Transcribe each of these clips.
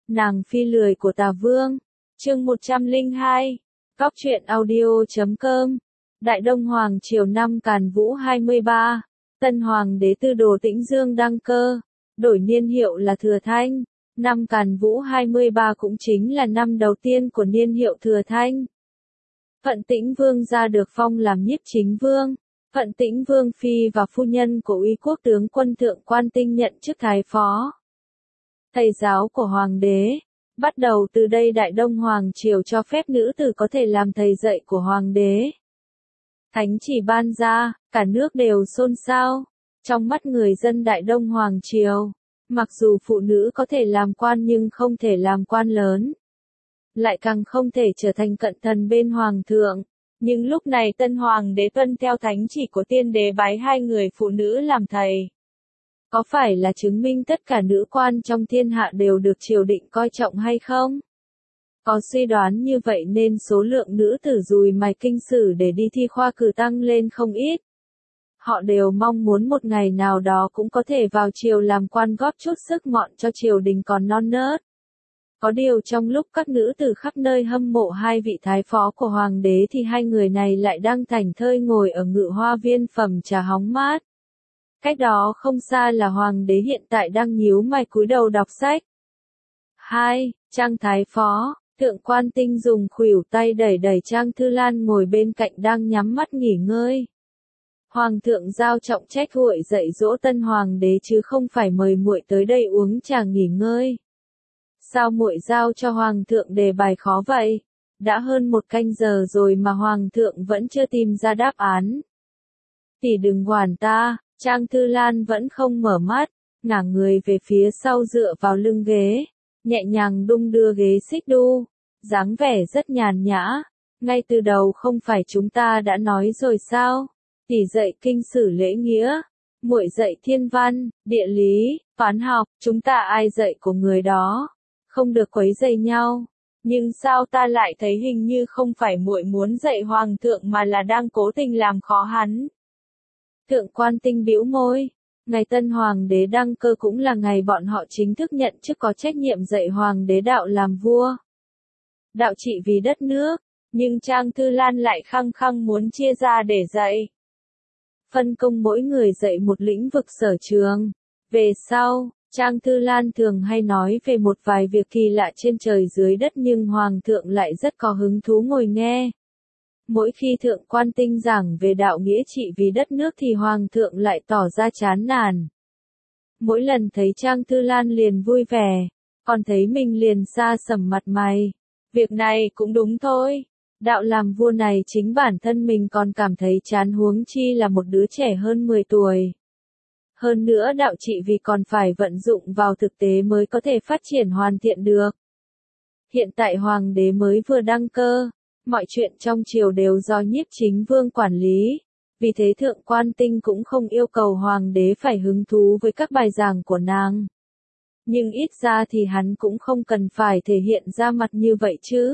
Nàng phi lười của Tà Vương. Chương 102. Góc truyện audio.com. Đại Đông Hoàng triều năm Càn Vũ 23. Tân Hoàng đế Tư Đồ Tĩnh Dương đăng cơ, đổi niên hiệu là Thừa Thanh. Năm Càn Vũ 23 cũng chính là năm đầu tiên của niên hiệu Thừa Thanh. Phận Tĩnh Vương gia được phong làm Nhiếp Chính Vương. Phận Tĩnh Vương phi và phu nhân của Uy Quốc tướng quân Thượng Quan Tinh nhận chức thái phó. Thầy giáo của Hoàng đế. Bắt đầu từ đây Đại Đông Hoàng triều cho phép nữ tử có thể làm thầy dạy của Hoàng đế. Thánh chỉ ban ra, cả nước đều xôn xao. Trong mắt người dân Đại Đông Hoàng triều, mặc dù phụ nữ có thể làm quan nhưng không thể làm quan lớn, lại càng không thể trở thành cận thần bên Hoàng thượng. Nhưng lúc này Tân Hoàng đế tuân theo thánh chỉ của tiên đế bái hai người phụ nữ làm thầy. Có phải là chứng minh tất cả nữ quan trong thiên hạ đều được triều đình coi trọng hay không? Có suy đoán như vậy nên số lượng nữ tử dùi mài kinh sử để đi thi khoa cử tăng lên không ít. Họ đều mong muốn một ngày nào đó cũng có thể vào triều làm quan góp chút sức mọn cho triều đình còn non nớt. Có điều trong lúc các nữ tử khắp nơi hâm mộ hai vị thái phó của Hoàng đế thì hai người này lại đang thảnh thơi ngồi ở Ngự Hoa Viên phẩm trà hóng mát. Cách đó không xa là Hoàng đế hiện tại đang nhíu mày cúi đầu đọc sách. 2. Trang thái phó. Thượng Quan Tinh dùng khuỷu tay đẩy đẩy Trang Thư Lan ngồi bên cạnh đang nhắm mắt nghỉ ngơi. Hoàng thượng giao trọng trách nguội dạy dỗ tân hoàng đế chứ không phải mời muội tới đây uống trà nghỉ ngơi. Sao muội giao cho hoàng thượng đề bài khó vậy? Đã hơn 1 canh giờ rồi mà hoàng thượng vẫn chưa tìm ra đáp án. Tỷ đừng quản ta. Trang Thư Lan vẫn không mở mắt, ngả người về phía sau dựa vào lưng ghế, nhẹ nhàng đung đưa ghế xích đu, dáng vẻ rất nhàn nhã. Ngay từ đầu không phải chúng ta đã nói rồi sao? Tỷ dạy kinh sử lễ nghĩa, muội dạy thiên văn, địa lý, toán học, chúng ta ai dạy của người đó, không được quấy rầy nhau. Nhưng sao ta lại thấy hình như không phải muội muốn dạy hoàng thượng mà là đang cố tình làm khó hắn? Thượng Quan Tinh bĩu môi. Ngày tân hoàng đế đăng cơ cũng là ngày bọn họ chính thức nhận chức có trách nhiệm dạy hoàng đế đạo làm vua. Đạo trị vì đất nước, nhưng Trang Thư Lan lại khăng khăng muốn chia ra để dạy. Phân công mỗi người dạy một lĩnh vực sở trường. Về sau, Trang Thư Lan thường hay nói về một vài việc kỳ lạ trên trời dưới đất nhưng hoàng thượng lại rất có hứng thú ngồi nghe. Mỗi khi Thượng Quan Tinh giảng về đạo nghĩa trị vì đất nước thì Hoàng thượng lại tỏ ra chán nản. Mỗi lần thấy Trang Thư Lan liền vui vẻ, còn thấy mình liền xa sầm mặt mày. Việc này cũng đúng thôi. Đạo làm vua này chính bản thân mình còn cảm thấy chán huống chi là một đứa trẻ hơn 10 tuổi. Hơn nữa đạo trị vì còn phải vận dụng vào thực tế mới có thể phát triển hoàn thiện được. Hiện tại Hoàng đế mới vừa đăng cơ. Mọi chuyện trong triều đều do Nhiếp Chính Vương quản lý, vì thế Thượng Quan Tinh cũng không yêu cầu Hoàng đế phải hứng thú với các bài giảng của nàng. Nhưng ít ra thì hắn cũng không cần phải thể hiện ra mặt như vậy chứ.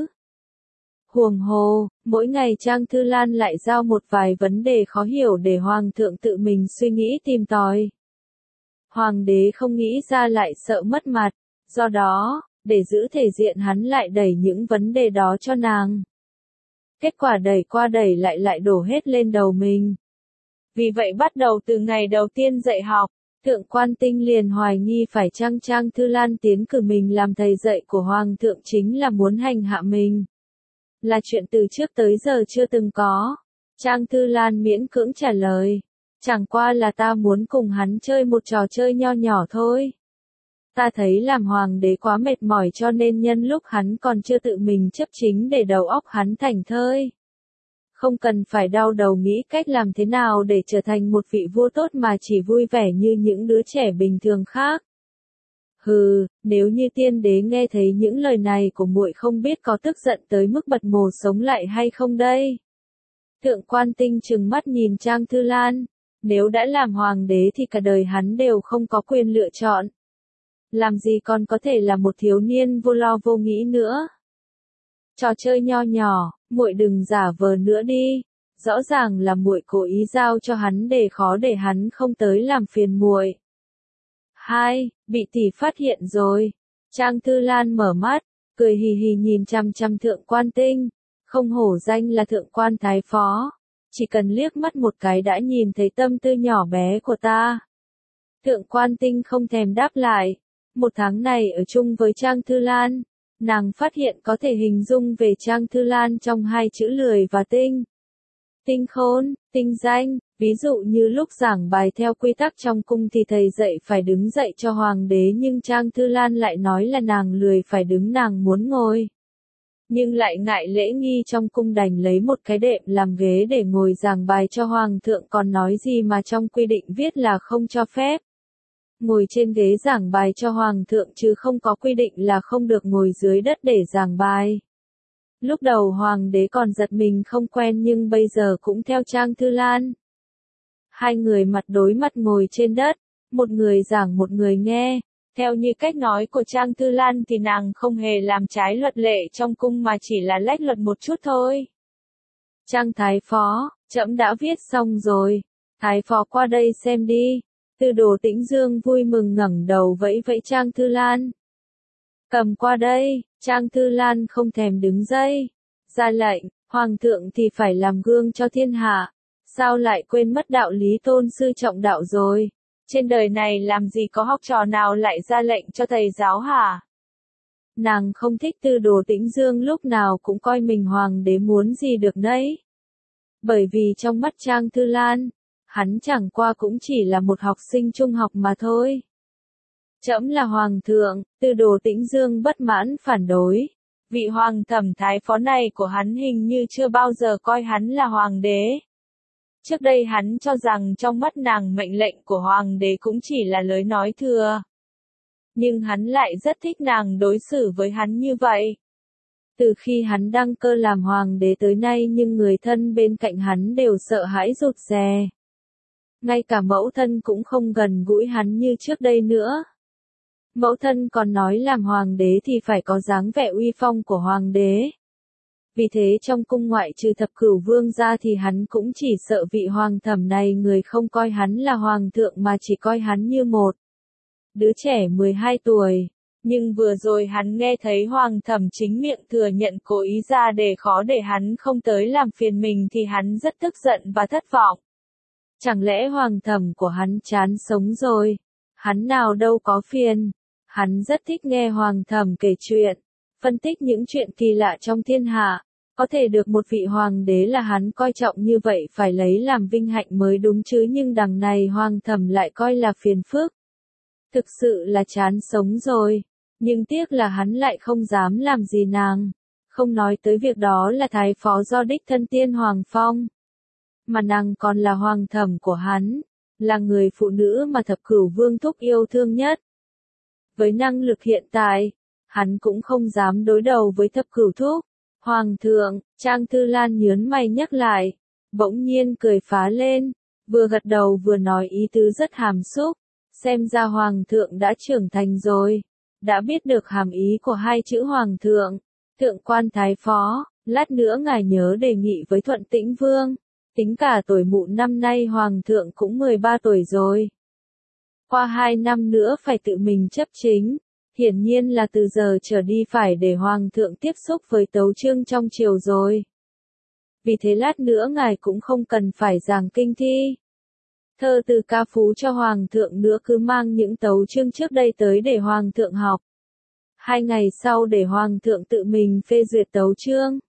Huống hồ, mỗi ngày Trang Thư Lan lại giao một vài vấn đề khó hiểu để Hoàng thượng tự mình suy nghĩ tìm tòi. Hoàng đế không nghĩ ra lại sợ mất mặt, do đó, để giữ thể diện hắn lại đẩy những vấn đề đó cho nàng. Kết quả đẩy qua đẩy lại đổ hết lên đầu mình. Vì vậy bắt đầu từ ngày đầu tiên dạy học, Thượng Quan Tinh liền hoài nghi phải chăng Trang Thư Lan tiến cử mình làm thầy dạy của Hoàng thượng chính là muốn hành hạ mình. Là chuyện từ trước tới giờ chưa từng có. Trang Thư Lan miễn cưỡng trả lời. Chẳng qua là ta muốn cùng hắn chơi một trò chơi nho nhỏ thôi. Ta thấy làm hoàng đế quá mệt mỏi cho nên nhân lúc hắn còn chưa tự mình chấp chính để đầu óc hắn thảnh thơi. Không cần phải đau đầu nghĩ cách làm thế nào để trở thành một vị vua tốt mà chỉ vui vẻ như những đứa trẻ bình thường khác. Hừ, nếu như tiên đế nghe thấy những lời này của muội không biết có tức giận tới mức bật mồ sống lại hay không đây. Thượng Quan Tinh trừng mắt nhìn Trang Thư Lan. Nếu đã làm hoàng đế thì cả đời hắn đều không có quyền lựa chọn. Làm gì còn có thể là một thiếu niên vô lo vô nghĩ nữa. Trò chơi nho nhỏ, muội đừng giả vờ nữa đi. Rõ ràng là muội cố ý giao cho hắn để khó để hắn không tới làm phiền muội. 2. Bị tỷ phát hiện rồi. Trang Thư Lan mở mắt, cười hì hì nhìn chằm chằm Thượng Quan Tinh, không hổ danh là Thượng Quan Thái Phó, chỉ cần liếc mắt một cái đã nhìn thấy tâm tư nhỏ bé của ta. Thượng Quan Tinh không thèm đáp lại, một tháng này ở chung với Trang Thư Lan, nàng phát hiện có thể hình dung về Trang Thư Lan trong hai chữ lười và tinh. Tinh khôn, tinh danh, ví dụ như lúc giảng bài theo quy tắc trong cung thì thầy dạy phải đứng dậy cho hoàng đế nhưng Trang Thư Lan lại nói là nàng lười phải đứng nàng muốn ngồi. Nhưng lại ngại lễ nghi trong cung đành lấy một cái đệm làm ghế để ngồi giảng bài cho hoàng thượng còn nói gì mà trong quy định viết là không cho phép. Ngồi trên ghế giảng bài cho hoàng thượng chứ không có quy định là không được ngồi dưới đất để giảng bài. Lúc đầu hoàng đế còn giật mình không quen nhưng bây giờ cũng theo Trang Thư Lan. Hai người mặt đối mặt ngồi trên đất, một người giảng một người nghe. Theo như cách nói của Trang Thư Lan thì nàng không hề làm trái luật lệ trong cung mà chỉ là lách luật một chút thôi. Trang Thái Phó, trẫm đã viết xong rồi. Thái Phó qua đây xem đi. Tư Đồ Tĩnh Dương vui mừng ngẩng đầu vẫy vẫy Trang Thư Lan. Cầm qua đây, Trang Thư Lan không thèm đứng dậy. Ra lệnh, hoàng thượng thì phải làm gương cho thiên hạ. Sao lại quên mất đạo lý tôn sư trọng đạo rồi? Trên đời này làm gì có học trò nào lại ra lệnh cho thầy giáo hả? Nàng không thích Tư Đồ Tĩnh Dương lúc nào cũng coi mình hoàng đế muốn gì được nấy. Bởi vì trong mắt Trang Thư Lan, hắn chẳng qua cũng chỉ là một học sinh trung học mà thôi. Trẫm là hoàng thượng, Tư Đồ Tĩnh Dương bất mãn phản đối. Vị hoàng thẩm thái phó này của hắn hình như chưa bao giờ coi hắn là hoàng đế. Trước đây hắn cho rằng trong mắt nàng mệnh lệnh của hoàng đế cũng chỉ là lời nói thừa. Nhưng hắn lại rất thích nàng đối xử với hắn như vậy. Từ khi hắn đăng cơ làm hoàng đế tới nay nhưng người thân bên cạnh hắn đều sợ hãi rụt rè. Ngay cả mẫu thân cũng không gần gũi hắn như trước đây nữa. Mẫu thân còn nói làm hoàng đế thì phải có dáng vẻ uy phong của hoàng đế. Vì thế trong cung ngoại trừ Thập Cửu Vương ra thì hắn cũng chỉ sợ vị hoàng thẩm này người không coi hắn là hoàng thượng mà chỉ coi hắn như một đứa trẻ 12 tuổi. Nhưng vừa rồi hắn nghe thấy hoàng thẩm chính miệng thừa nhận cố ý ra để khó để hắn không tới làm phiền mình thì hắn rất tức giận và thất vọng. Chẳng lẽ hoàng thẩm của hắn chán sống rồi? Hắn nào đâu có phiền. Hắn rất thích nghe hoàng thẩm kể chuyện, phân tích những chuyện kỳ lạ trong thiên hạ. Có thể được một vị hoàng đế là hắn coi trọng như vậy phải lấy làm vinh hạnh mới đúng chứ nhưng đằng này hoàng thẩm lại coi là phiền phức. Thực sự là chán sống rồi. Nhưng tiếc là hắn lại không dám làm gì nàng. Không nói tới việc đó là thái phó do đích thân Tiên Hoàng phong. Mà nàng còn là hoàng thẩm của hắn. Là người phụ nữ mà Thập Cửu Vương thúc yêu thương nhất. Với năng lực hiện tại, hắn cũng không dám đối đầu với Thập Cửu thúc. Hoàng thượng, Trang Thư Lan nhớn mày nhắc lại. Bỗng nhiên cười phá lên. Vừa gật đầu vừa nói ý tứ rất hàm xúc. Xem ra hoàng thượng đã trưởng thành rồi. Đã biết được hàm ý của hai chữ hoàng thượng. Thượng quan thái phó, lát nữa ngài nhớ đề nghị với Thuận Tĩnh Vương. Tính cả tuổi mụ năm nay hoàng thượng cũng 13 tuổi rồi. Qua 2 năm nữa phải tự mình chấp chính. Hiển nhiên là từ giờ trở đi phải để hoàng thượng tiếp xúc với tấu chương trong triều rồi. Vì thế lát nữa ngài cũng không cần phải giảng kinh thi. Thơ từ ca phú cho hoàng thượng nữa cứ mang những tấu chương trước đây tới để hoàng thượng học. 2 ngày sau để hoàng thượng tự mình phê duyệt tấu chương.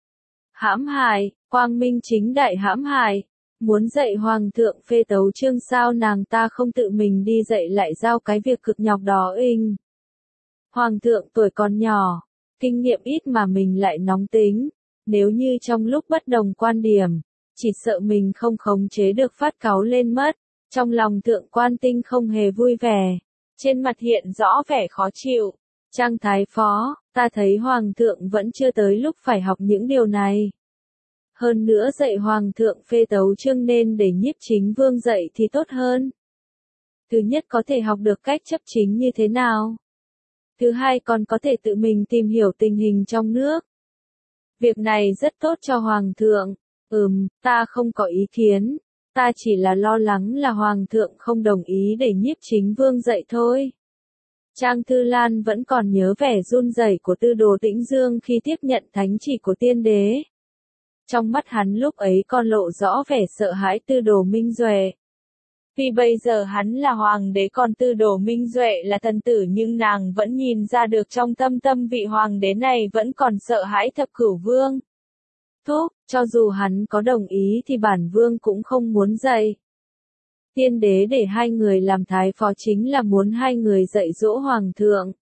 Hãm hại, quang minh chính đại hãm hại. Muốn dạy hoàng thượng phê tấu chương sao nàng ta không tự mình đi dạy lại giao cái việc cực nhọc đó inh. Hoàng thượng tuổi còn nhỏ, kinh nghiệm ít mà mình lại nóng tính. Nếu như trong lúc bất đồng quan điểm, chỉ sợ mình không khống chế được phát cáu lên mất. Trong lòng Thượng Quan Tinh không hề vui vẻ. Trên mặt hiện rõ vẻ khó chịu. Trang thái phó, ta thấy hoàng thượng vẫn chưa tới lúc phải học những điều này. Hơn nữa dạy hoàng thượng phê tấu chương nên để Nhiếp Chính Vương dạy thì tốt hơn. Thứ nhất có thể học được cách chấp chính như thế nào. Thứ hai còn có thể tự mình tìm hiểu tình hình trong nước. Việc này rất tốt cho hoàng thượng. Ta không có ý kiến. Ta chỉ là lo lắng là hoàng thượng không đồng ý để Nhiếp Chính Vương dạy thôi. Trang Thư Lan vẫn còn nhớ vẻ run rẩy của Tư Đồ Tĩnh Dương khi tiếp nhận thánh chỉ của tiên đế. Trong mắt hắn lúc ấy còn lộ rõ vẻ sợ hãi Tư Đồ Minh Duệ. Vì bây giờ hắn là hoàng đế còn Tư Đồ Minh Duệ là thần tử, nhưng nàng vẫn nhìn ra được trong tâm vị hoàng đế này vẫn còn sợ hãi Thập Cửu Vương. Thúc, cho dù hắn có đồng ý thì bản vương cũng không muốn dạy. Tiên đế để hai người làm thái phó chính là muốn hai người dạy dỗ hoàng thượng.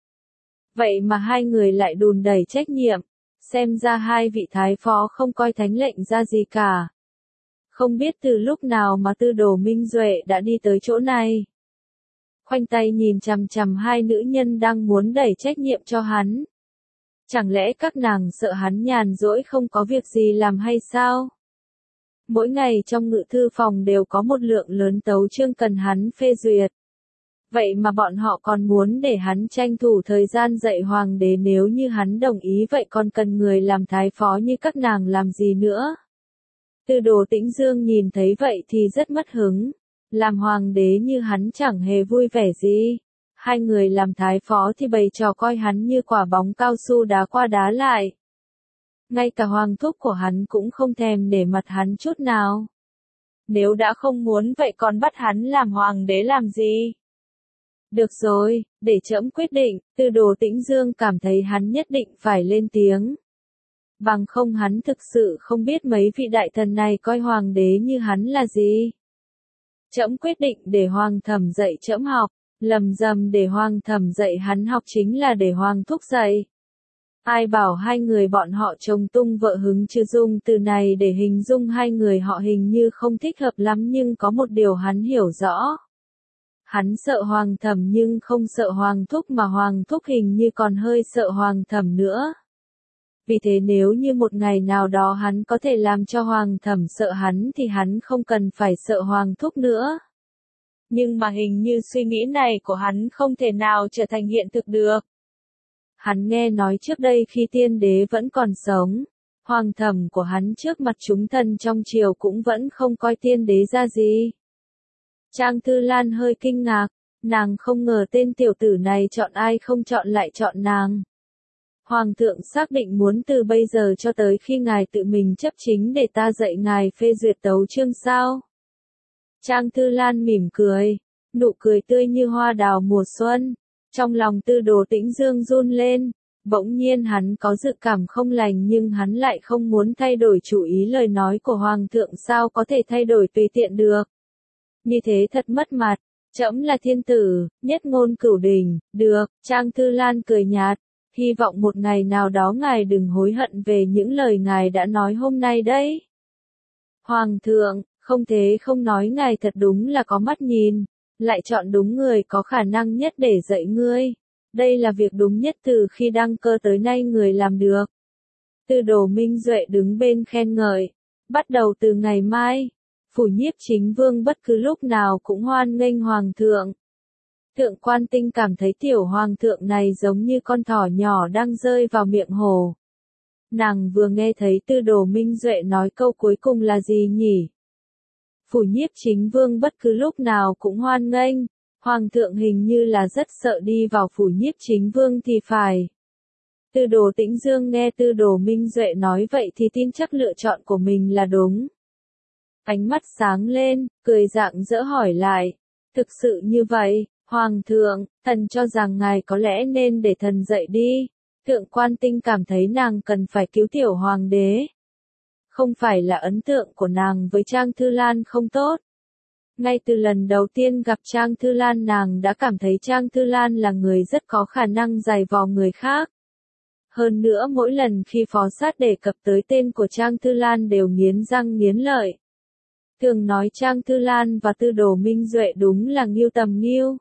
Vậy mà hai người lại đùn đẩy trách nhiệm, xem ra hai vị thái phó không coi thánh lệnh ra gì cả. Không biết từ lúc nào mà Tư Đồ Minh Duệ đã đi tới chỗ này. Khoanh tay nhìn chằm chằm hai nữ nhân đang muốn đẩy trách nhiệm cho hắn. Chẳng lẽ các nàng sợ hắn nhàn rỗi không có việc gì làm hay sao? Mỗi ngày trong ngự thư phòng đều có một lượng lớn tấu chương cần hắn phê duyệt. Vậy mà bọn họ còn muốn để hắn tranh thủ thời gian dạy hoàng đế, nếu như hắn đồng ý vậy còn cần người làm thái phó như các nàng làm gì nữa? Tư Đồ Tĩnh Dương nhìn thấy vậy thì rất mất hứng. Làm hoàng đế như hắn chẳng hề vui vẻ gì. Hai người làm thái phó thì bày trò coi hắn như quả bóng cao su đá qua đá lại. Ngay cả hoàng thúc của hắn cũng không thèm để mặt hắn chút nào. Nếu đã không muốn vậy còn bắt hắn làm hoàng đế làm gì? Được rồi, để trẫm quyết định. Tư Đồ Tĩnh Dương cảm thấy hắn nhất định phải lên tiếng. Bằng không hắn thực sự không biết mấy vị đại thần này coi hoàng đế như hắn là gì. Trẫm quyết định để Hoàng Thẩm dạy trẫm học, lầm rầm để Hoàng Thẩm dạy hắn học chính là để Hoàng thúc dạy. Ai bảo hai người bọn họ chồng tung vợ hứng chứ, dùng từ này để hình dung hai người họ hình như không thích hợp lắm, nhưng có một điều hắn hiểu rõ. Hắn sợ Hoàng Thẩm nhưng không sợ Hoàng thúc, mà Hoàng thúc hình như còn hơi sợ Hoàng Thẩm nữa. Vì thế nếu như một ngày nào đó hắn có thể làm cho Hoàng Thẩm sợ hắn thì hắn không cần phải sợ Hoàng thúc nữa. Nhưng mà hình như suy nghĩ này của hắn không thể nào trở thành hiện thực được. Hắn nghe nói trước đây khi tiên đế vẫn còn sống, Hoàng Thẩm của hắn trước mặt chúng thần trong triều cũng vẫn không coi tiên đế ra gì. Trang Thư Lan hơi kinh ngạc, nàng không ngờ tên tiểu tử này chọn ai không chọn lại chọn nàng. Hoàng thượng xác định muốn từ bây giờ cho tới khi ngài tự mình chấp chính để ta dạy ngài phê duyệt tấu chương sao? Trang Thư Lan mỉm cười, nụ cười tươi như hoa đào mùa xuân. Trong lòng Tư Đồ Tĩnh Dương run lên, bỗng nhiên hắn có dự cảm không lành, nhưng hắn lại không muốn thay đổi chủ ý. Lời nói của Hoàng thượng sao có thể thay đổi tùy tiện được? Như thế thật mất mặt. Trẫm là thiên tử, nhất ngôn cửu đình. Được, Trang Thư Lan cười nhạt. Hy vọng một ngày nào đó ngài đừng hối hận về những lời ngài đã nói hôm nay đấy. Hoàng thượng, không thế không nói, ngài thật đúng là có mắt nhìn, lại chọn đúng người có khả năng nhất để dạy ngươi. Đây là việc đúng nhất từ khi đăng cơ tới nay người làm được. Tư Đồ Minh Duệ đứng bên khen ngợi. Bắt đầu từ ngày mai, phủ Nhiếp Chính Vương bất cứ lúc nào cũng hoan nghênh Hoàng thượng. Thượng Quan Tinh cảm thấy tiểu hoàng thượng này giống như con thỏ nhỏ đang rơi vào miệng hồ. Nàng vừa nghe thấy Tư Đồ Minh Duệ nói câu cuối cùng là gì nhỉ? Phủ Nhiếp Chính Vương bất cứ lúc nào cũng hoan nghênh, Hoàng thượng hình như là rất sợ đi vào phủ Nhiếp Chính Vương thì phải. Tư Đồ Tĩnh Dương nghe Tư Đồ Minh Duệ nói vậy thì tin chắc lựa chọn của mình là đúng. Ánh mắt sáng lên, cười rạng rỡ hỏi lại. Thực sự như vậy, Hoàng thượng, thần cho rằng ngài có lẽ nên để thần dạy đi. Thượng Quan Tinh cảm thấy nàng cần phải cứu tiểu hoàng đế. Không phải là ấn tượng của nàng với Trang Thư Lan không tốt. Ngay từ lần đầu tiên gặp Trang Thư Lan nàng đã cảm thấy Trang Thư Lan là người rất có khả năng giày vò người khác. Hơn nữa mỗi lần khi phó sát đề cập tới tên của Trang Thư Lan đều nghiến răng nghiến lợi. Thường nói Trang Thư Lan và Tư Đồ Minh Duệ đúng là nghiêu tầm nghiêu.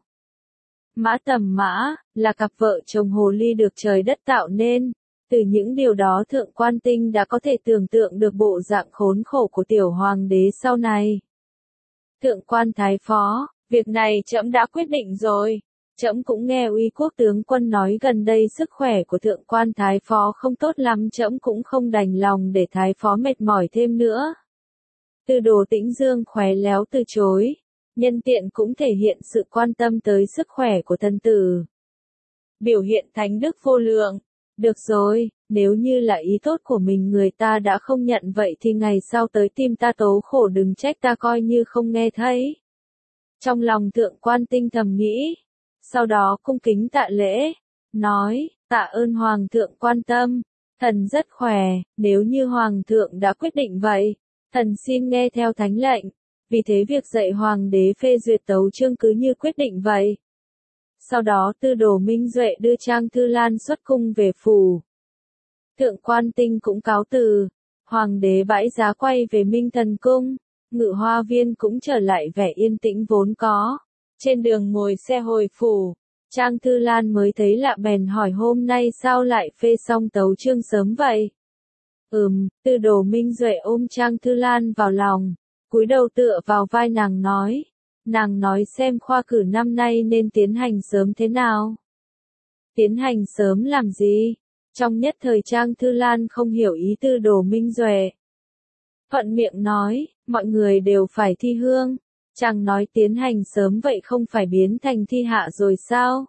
Mã tầm mã, là cặp vợ chồng hồ ly được trời đất tạo nên. Từ những điều đó Thượng Quan Tinh đã có thể tưởng tượng được bộ dạng khốn khổ của tiểu hoàng đế sau này. Thượng Quan Thái Phó, việc này trẫm đã quyết định rồi. Trẫm cũng nghe Uy Quốc tướng quân nói gần đây sức khỏe của Thượng Quan Thái Phó không tốt lắm, trẫm cũng không đành lòng để Thái Phó mệt mỏi thêm nữa. Tư Đồ Tĩnh Dương khéo léo từ chối, nhân tiện cũng thể hiện sự quan tâm tới sức khỏe của thần tử. biểu hiện thánh đức vô lượng. Được rồi, nếu như là ý tốt của mình người ta đã không nhận vậy thì ngày sau tới tìm ta tố khổ đừng trách ta coi như không nghe thấy. Trong lòng Thượng Quan Tinh thầm nghĩ, sau đó cung kính tạ lễ, nói, tạ ơn Hoàng thượng quan tâm, thần rất khỏe, nếu như Hoàng thượng đã quyết định vậy, thần xin nghe theo thánh lệnh, vì thế việc dạy Hoàng đế phê duyệt tấu chương cứ như quyết định vậy. Sau đó Tư Đồ Minh Duệ đưa Trang Thư Lan xuất cung về phủ. Thượng Quan Tinh cũng cáo từ, Hoàng đế bãi giá quay về Minh Thần Cung, Ngự Hoa Viên cũng trở lại vẻ yên tĩnh vốn có. Trên đường ngồi xe hồi phủ, Trang Thư Lan mới thấy lạ bèn hỏi hôm nay sao lại phê xong tấu chương sớm vậy? Tư Đồ Minh Duệ ôm Trang Thư Lan vào lòng, cúi đầu tựa vào vai nàng nói xem khoa cử năm nay nên tiến hành sớm thế nào? Tiến hành sớm làm gì? Trong nhất thời Trang Thư Lan không hiểu ý Tư Đồ Minh Duệ. Thuận miệng nói, mọi người đều phải thi hương. Chàng nói tiến hành sớm vậy không phải biến thành thi hạ rồi sao?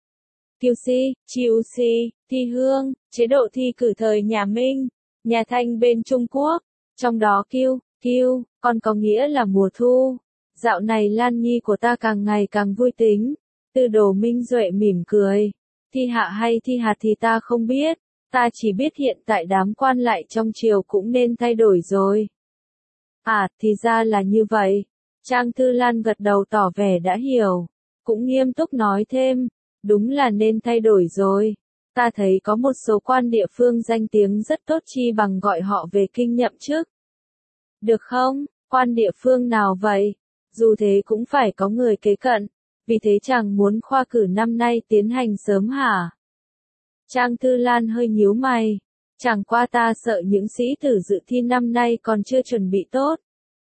QC, GUC, thi hương, chế độ thi cử thời nhà Minh, nhà Thanh bên Trung Quốc. Trong đó Q, còn có nghĩa là mùa thu. Dạo này Lan Nhi của ta càng ngày càng vui tính. Tư Đồ Minh Duệ mỉm cười. Thi hạ hay thi hạt thì ta không biết. Ta chỉ biết hiện tại đám quan lại trong triều cũng nên thay đổi rồi. À, thì ra là như vậy. Trang Thư Lan gật đầu tỏ vẻ đã hiểu. Cũng nghiêm túc nói thêm. Đúng là nên thay đổi rồi. Ta thấy có một số quan địa phương danh tiếng rất tốt chi bằng gọi họ về kinh nhậm chức. Được không? Quan địa phương nào vậy? Dù thế cũng phải có người kế cận. Vì thế chàng muốn khoa cử năm nay tiến hành sớm hả? Trang Thư Lan hơi nhíu mày. Chẳng qua ta sợ những sĩ tử dự thi năm nay còn chưa chuẩn bị tốt.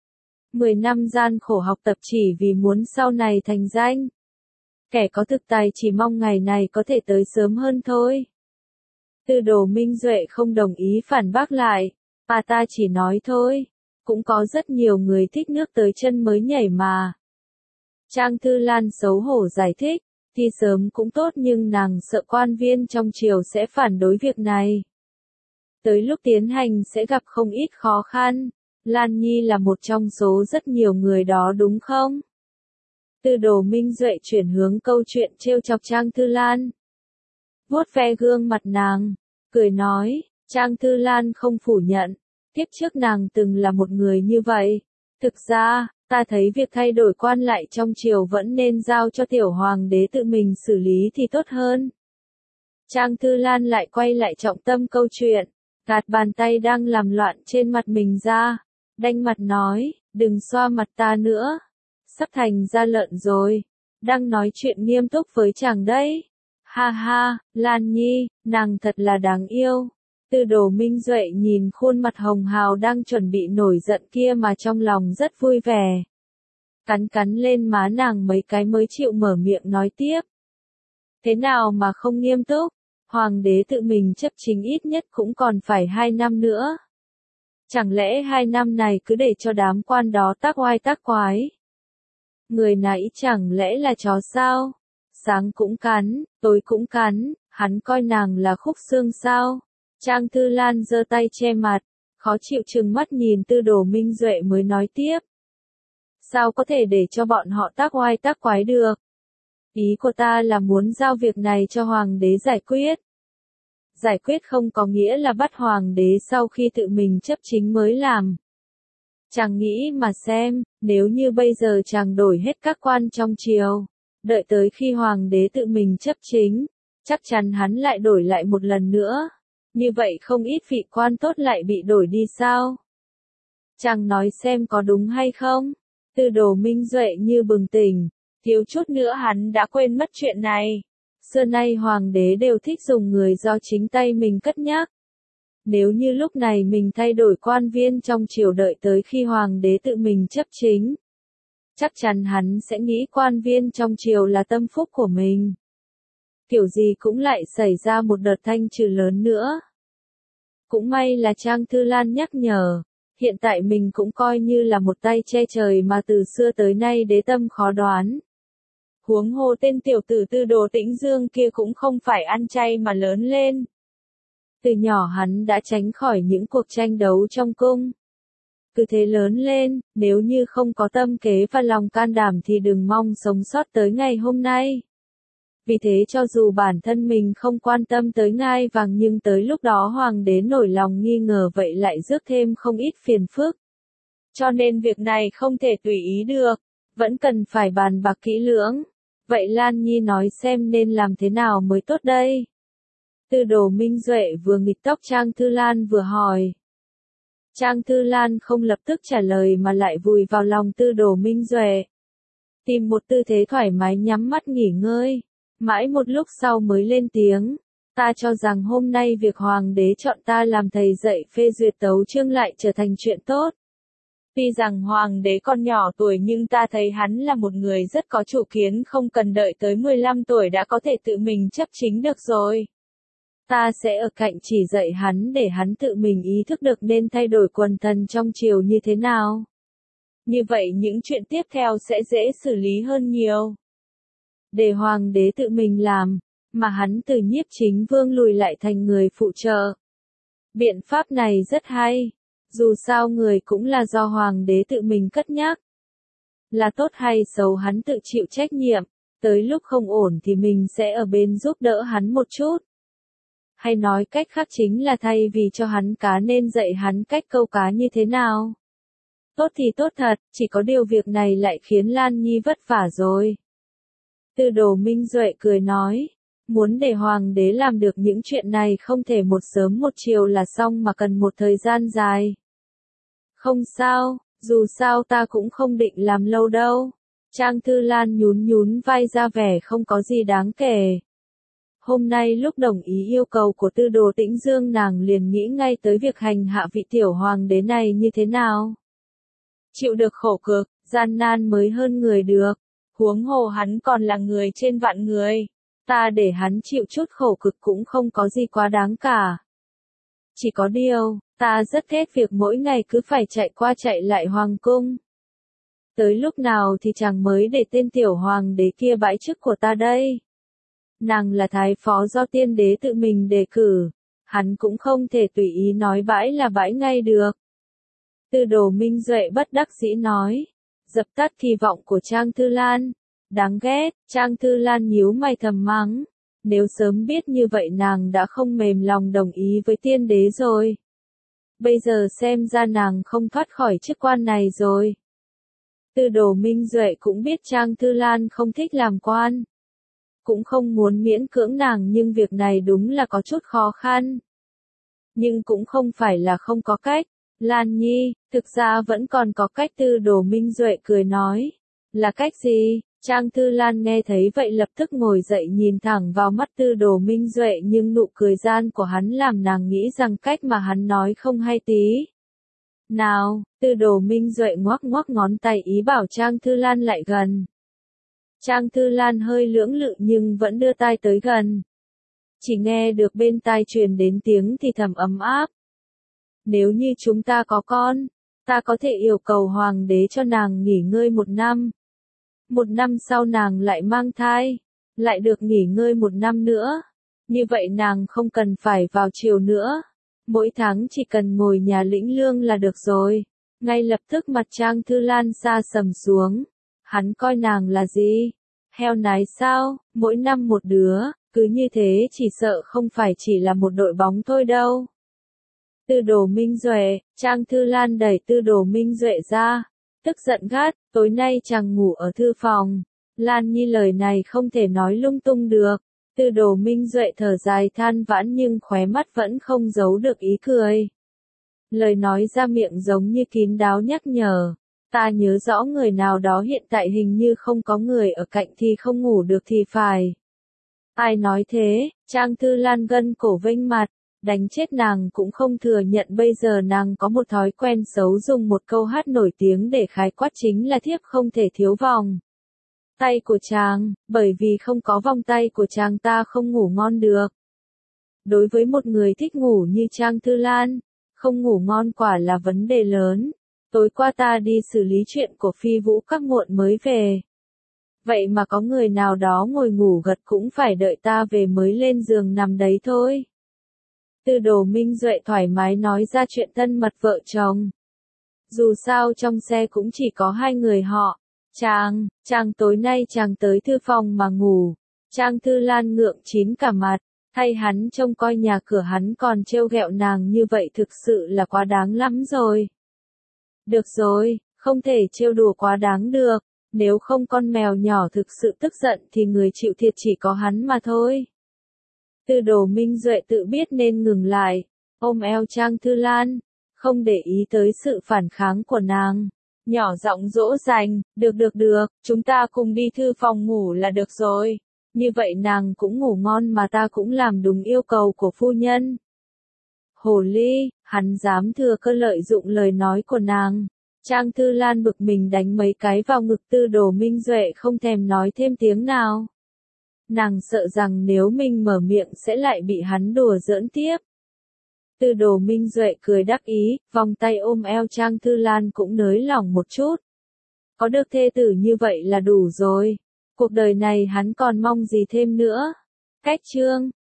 10 năm gian khổ học tập chỉ vì muốn sau này thành danh. Kẻ có thực tài chỉ mong ngày này có thể tới sớm hơn thôi. Tư Đồ Minh Duệ không đồng ý phản bác lại. Ta chỉ nói thôi. Cũng có rất nhiều người thích nước tới chân mới nhảy mà. Trang Thư Lan xấu hổ giải thích. Thi sớm cũng tốt nhưng nàng sợ quan viên trong triều sẽ phản đối việc này. Tới lúc tiến hành sẽ gặp không ít khó khăn. Lan Nhi là một trong số rất nhiều người đó đúng không? Tư Đồ Minh Duệ chuyển hướng câu chuyện trêu chọc Trang Thư Lan. Vuốt ve gương mặt nàng, cười nói, Trang Thư Lan không phủ nhận. Kiếp trước nàng từng là một người như vậy. Thực ra, ta thấy việc thay đổi quan lại trong triều vẫn nên giao cho tiểu hoàng đế tự mình xử lý thì tốt hơn. Trang Thư Lan lại quay lại trọng tâm câu chuyện, gạt bàn tay đang làm loạn trên mặt mình ra, đanh mặt nói, đừng xoa mặt ta nữa, sắp thành da lợn rồi, đang nói chuyện nghiêm túc với chàng đấy. Ha ha, Lan Nhi, nàng thật là đáng yêu. Tư Đồ Minh Duệ nhìn khuôn mặt hồng hào đang chuẩn bị nổi giận kia mà trong lòng rất vui vẻ. Cắn lên má nàng mấy cái mới chịu mở miệng nói tiếp. Thế nào mà không nghiêm túc? Hoàng đế tự mình chấp chính ít nhất cũng còn phải 2 năm nữa. Chẳng lẽ 2 năm này cứ để cho đám quan đó tác oai tác quái? Người nãy chẳng lẽ là chó sao? Sáng cũng cắn, tối cũng cắn, hắn coi nàng là khúc xương sao? Trang Thư Lan giơ tay che mặt, khó chịu trừng mắt nhìn Tư Đồ Minh Duệ mới nói tiếp. Sao có thể để cho bọn họ tác oai tác quái được? Ý của ta là muốn giao việc này cho hoàng đế giải quyết. Giải quyết không có nghĩa là bắt hoàng đế sau khi tự mình chấp chính mới làm. Chàng nghĩ mà xem, nếu như bây giờ chàng đổi hết các quan trong triều, đợi tới khi hoàng đế tự mình chấp chính, chắc chắn hắn lại đổi lại một lần nữa. Như vậy không ít vị quan tốt lại bị đổi đi sao? Chàng nói xem có đúng hay không? Tư Đồ Minh Duệ như bừng tỉnh, thiếu chút nữa hắn đã quên mất chuyện này. Xưa nay hoàng đế đều thích dùng người do chính tay mình cất nhắc. Nếu như lúc này mình thay đổi quan viên trong triều đợi tới khi hoàng đế tự mình chấp chính, chắc chắn hắn sẽ nghĩ quan viên trong triều là tâm phúc của mình. Kiểu gì cũng lại xảy ra một đợt thanh trừ lớn nữa. Cũng may là Trang Thư Lan nhắc nhở, hiện tại mình cũng coi như là một tay che trời mà từ xưa tới nay đế tâm khó đoán. Huống hồ tên tiểu tử Tư Đồ Tĩnh Dương kia cũng không phải ăn chay mà lớn lên. Từ nhỏ hắn đã tránh khỏi những cuộc tranh đấu trong cung. Cứ thế lớn lên, nếu như không có tâm kế và lòng can đảm thì đừng mong sống sót tới ngày hôm nay. Vì thế cho dù bản thân mình không quan tâm tới ngai vàng nhưng tới lúc đó hoàng đế nổi lòng nghi ngờ vậy lại rước thêm không ít phiền phức. Cho nên việc này không thể tùy ý được, vẫn cần phải bàn bạc kỹ lưỡng. Vậy Lan Nhi nói xem nên làm thế nào mới tốt đây? Tư Đồ Minh Duệ vừa nghịch tóc Trang Thư Lan vừa hỏi. Trang Thư Lan không lập tức trả lời mà lại vùi vào lòng Tư Đồ Minh Duệ. Tìm một tư thế thoải mái nhắm mắt nghỉ ngơi. Mãi một lúc sau mới lên tiếng. Ta cho rằng hôm nay việc hoàng đế chọn ta làm thầy dạy phê duyệt tấu chương lại trở thành chuyện tốt. Tuy rằng hoàng đế còn nhỏ tuổi nhưng ta thấy hắn là một người rất có chủ kiến, không cần đợi tới 15 tuổi đã có thể tự mình chấp chính được rồi. Ta sẽ ở cạnh chỉ dạy hắn để hắn tự mình ý thức được nên thay đổi quần thần trong triều như thế nào. Như vậy những chuyện tiếp theo sẽ dễ xử lý hơn nhiều. Để hoàng đế tự mình làm, mà hắn từ nhiếp chính vương lùi lại thành người phụ trợ. Biện pháp này rất hay. Dù sao người cũng là do hoàng đế tự mình cất nhắc. Là tốt hay xấu hắn tự chịu trách nhiệm, tới lúc không ổn thì mình sẽ ở bên giúp đỡ hắn một chút. Hay nói cách khác chính là thay vì cho hắn cá nên dạy hắn cách câu cá như thế nào. Tốt thì tốt thật, chỉ có điều việc này lại khiến Lan Nhi vất vả rồi. Tư Đồ Minh Duệ cười nói, muốn để hoàng đế làm được những chuyện này không thể một sớm một chiều là xong mà cần một thời gian dài. Không sao, dù sao ta cũng không định làm lâu đâu. Trang Thư Lan nhún nhún vai ra vẻ không có gì đáng kể. Hôm nay lúc đồng ý yêu cầu của Tư Đồ Tĩnh Dương nàng liền nghĩ ngay tới việc hành hạ vị tiểu hoàng đế này như thế nào. Chịu được khổ cực, gian nan mới hơn người được. Huống hồ hắn còn là người trên vạn người. Ta để hắn chịu chút khổ cực cũng không có gì quá đáng cả. Chỉ có điều, ta rất ghét việc mỗi ngày cứ phải chạy qua chạy lại hoàng cung. Tới lúc nào thì chàng mới để tên tiểu hoàng đế kia bãi chức của ta đây? Nàng là thái phó do tiên đế tự mình đề cử, hắn cũng không thể tùy ý nói bãi là bãi ngay được. Tư Đồ Minh Duệ bất đắc dĩ nói, dập tắt kỳ vọng của Trang Thư Lan. Đáng ghét, Trang Thư Lan nhíu mày thầm mắng. Nếu sớm biết như vậy nàng đã không mềm lòng đồng ý với tiên đế rồi. Bây giờ xem ra nàng không thoát khỏi chức quan này rồi. Tư Đồ Minh Duệ cũng biết Trang Thư Lan không thích làm quan. Cũng không muốn miễn cưỡng nàng nhưng việc này đúng là có chút khó khăn. Nhưng cũng không phải là không có cách. Lan Nhi, thực ra vẫn còn có cách. Tư Đồ Minh Duệ cười nói. Là cách gì? Trang Thư Lan nghe thấy vậy lập tức ngồi dậy nhìn thẳng vào mắt Tư Đồ Minh Duệ nhưng nụ cười gian của hắn làm nàng nghĩ rằng cách mà hắn nói không hay tí. Nào, Tư Đồ Minh Duệ ngoắc ngoắc ngón tay ý bảo Trang Thư Lan lại gần. Trang Thư Lan hơi lưỡng lự nhưng vẫn đưa tai tới gần. Chỉ nghe được bên tai truyền đến tiếng thì thầm ấm áp. Nếu như chúng ta có con, ta có thể yêu cầu hoàng đế cho nàng nghỉ ngơi 1 năm. 1 năm sau nàng lại mang thai, lại được nghỉ ngơi 1 năm nữa. Như vậy nàng không cần phải vào triều nữa. Mỗi tháng chỉ cần ngồi nhà lĩnh lương là được rồi. Ngay lập tức mặt Trang Thư Lan sa sầm xuống. Hắn coi nàng là gì? Heo nái sao? Mỗi năm một đứa, cứ như thế chỉ sợ không phải chỉ là một đội bóng thôi đâu. Tư Đồ Minh Duệ, Trang Thư Lan đẩy Tư Đồ Minh Duệ ra. Tức giận gắt, tối nay chàng ngủ ở thư phòng. Lan Nhi lời này không thể nói lung tung được. Tư Đồ Minh Duệ thở dài than vãn nhưng khóe mắt vẫn không giấu được ý cười. Lời nói ra miệng giống như kín đáo nhắc nhở. Ta nhớ rõ người nào đó hiện tại hình như không có người ở cạnh thì không ngủ được thì phải. Ai nói thế? Trang Thư Lan gân cổ vênh mặt. Đánh chết nàng cũng không thừa nhận bây giờ nàng có một thói quen xấu dùng một câu hát nổi tiếng để khái quát chính là thiếp không thể thiếu vòng tay của chàng, bởi vì không có vòng tay của chàng ta không ngủ ngon được. Đối với một người thích ngủ như Trang Thư Lan, không ngủ ngon quả là vấn đề lớn. Tối qua ta đi xử lý chuyện của Phi Vũ Các muộn mới về. Vậy mà có người nào đó ngồi ngủ gật cũng phải đợi ta về mới lên giường nằm đấy thôi. Tư Đồ Minh Duệ thoải mái nói ra chuyện thân mật vợ chồng. Dù sao trong xe cũng chỉ có hai người họ. Chàng tối nay chàng tới thư phòng mà ngủ. Trang Thư Lan ngượng chín cả mặt, thay hắn trông coi nhà cửa hắn còn trêu ghẹo nàng như vậy thực sự là quá đáng lắm rồi. Được rồi, không thể trêu đùa quá đáng được, nếu không con mèo nhỏ thực sự tức giận thì người chịu thiệt chỉ có hắn mà thôi. Tư Đồ Minh Duệ tự biết nên ngừng lại, ôm eo Trang Thư Lan, không để ý tới sự phản kháng của nàng. Nhỏ giọng dỗ dành, được, chúng ta cùng đi thư phòng ngủ là được rồi. Như vậy nàng cũng ngủ ngon mà ta cũng làm đúng yêu cầu của phu nhân. Hồ ly, hắn dám thừa cơ lợi dụng lời nói của nàng. Trang Thư Lan bực mình đánh mấy cái vào ngực Tư Đồ Minh Duệ không thèm nói thêm tiếng nào. Nàng sợ rằng nếu mình mở miệng sẽ lại bị hắn đùa giỡn tiếp. Tư Đồ Minh Duệ cười đắc ý, vòng tay ôm eo Trang Thư Lan cũng nới lỏng một chút. Có được thê tử như vậy là đủ rồi. Cuộc đời này hắn còn mong gì thêm nữa. Cách chương